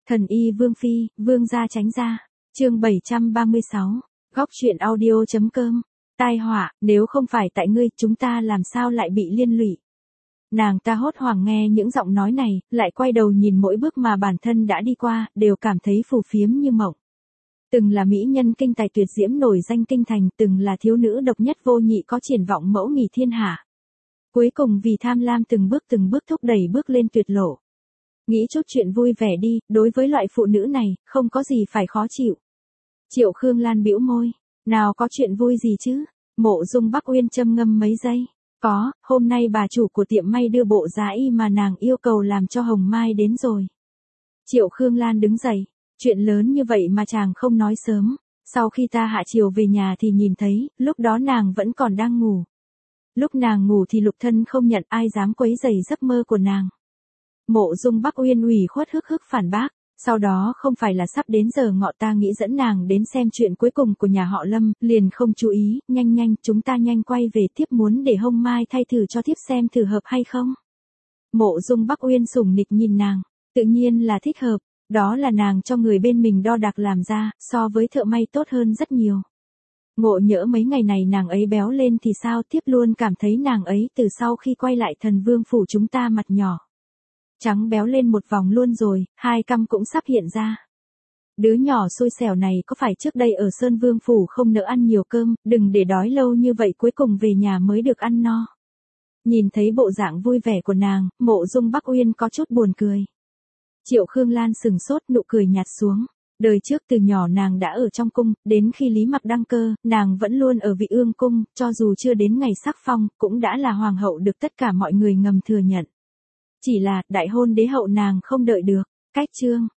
Thần y Vương Phi, Vương gia tránh ra. Chương 736. Góc truyện audio.com. Tai họa, nếu không phải tại ngươi, chúng ta làm sao lại bị liên lụy. Nàng ta hốt hoảng nghe những giọng nói này, lại quay đầu nhìn mỗi bước mà bản thân đã đi qua, đều cảm thấy phù phiếm như mộng. Từng là mỹ nhân kinh tài tuyệt diễm nổi danh kinh thành, từng là thiếu nữ độc nhất vô nhị có triển vọng mẫu nghỉ thiên hạ. Cuối cùng vì tham lam từng bước thúc đẩy bước lên tuyệt lộ. Nghĩ chút chuyện vui vẻ đi, đối với loại phụ nữ này, không có gì phải khó chịu. Triệu Khương Lan bĩu môi, nào có chuyện vui gì chứ? Mộ Dung Bắc Uyên châm ngâm mấy giây. Có, hôm nay bà chủ của tiệm may đưa bộ giá y mà nàng yêu cầu làm cho Hồng Mai đến rồi. Triệu Khương Lan đứng dậy, chuyện lớn như vậy mà chàng không nói sớm. Sau khi ta hạ chiều về nhà thì nhìn thấy, lúc đó nàng vẫn còn đang ngủ. Lúc nàng ngủ thì Lục Thân không nhận, ai dám quấy rầy giấc mơ của nàng. Mộ Dung Bắc Uyên ủy khuất hức phản bác, sau đó không phải là sắp đến giờ ngọ ta nghĩ dẫn nàng đến xem chuyện cuối cùng của nhà họ Lâm, liền không chú ý, nhanh chúng ta nhanh quay về tiếp, muốn để Hồng Mai thay thử cho thiếp xem thử hợp hay không. Mộ Dung Bắc Uyên sủng nịch nhìn nàng, tự nhiên là thích hợp, đó là nàng cho người bên mình đo đạc làm ra, so với thợ may tốt hơn rất nhiều. Ngộ nhỡ mấy ngày này nàng ấy béo lên thì sao, tiếp luôn cảm thấy nàng ấy từ sau khi quay lại Thần Vương phủ chúng ta mặt nhỏ trắng béo lên một vòng luôn rồi, hai cằm cũng sắp hiện ra. Đứa nhỏ xui xẻo này có phải trước đây ở Sơn Vương phủ không nỡ ăn nhiều cơm, đừng để đói lâu như vậy cuối cùng về nhà mới được ăn no. Nhìn thấy bộ dạng vui vẻ của nàng, Mộ Dung Bắc Uyên có chút buồn cười. Triệu Khương Lan sừng sốt, nụ cười nhạt xuống. Đời trước từ nhỏ nàng đã ở trong cung, đến khi Lý Mặc đăng cơ, nàng vẫn luôn ở Vị Ương cung, cho dù chưa đến ngày sắc phong, cũng đã là hoàng hậu được tất cả mọi người ngầm thừa nhận. Chỉ là, đại hôn đế hậu nàng không đợi được. Cách chương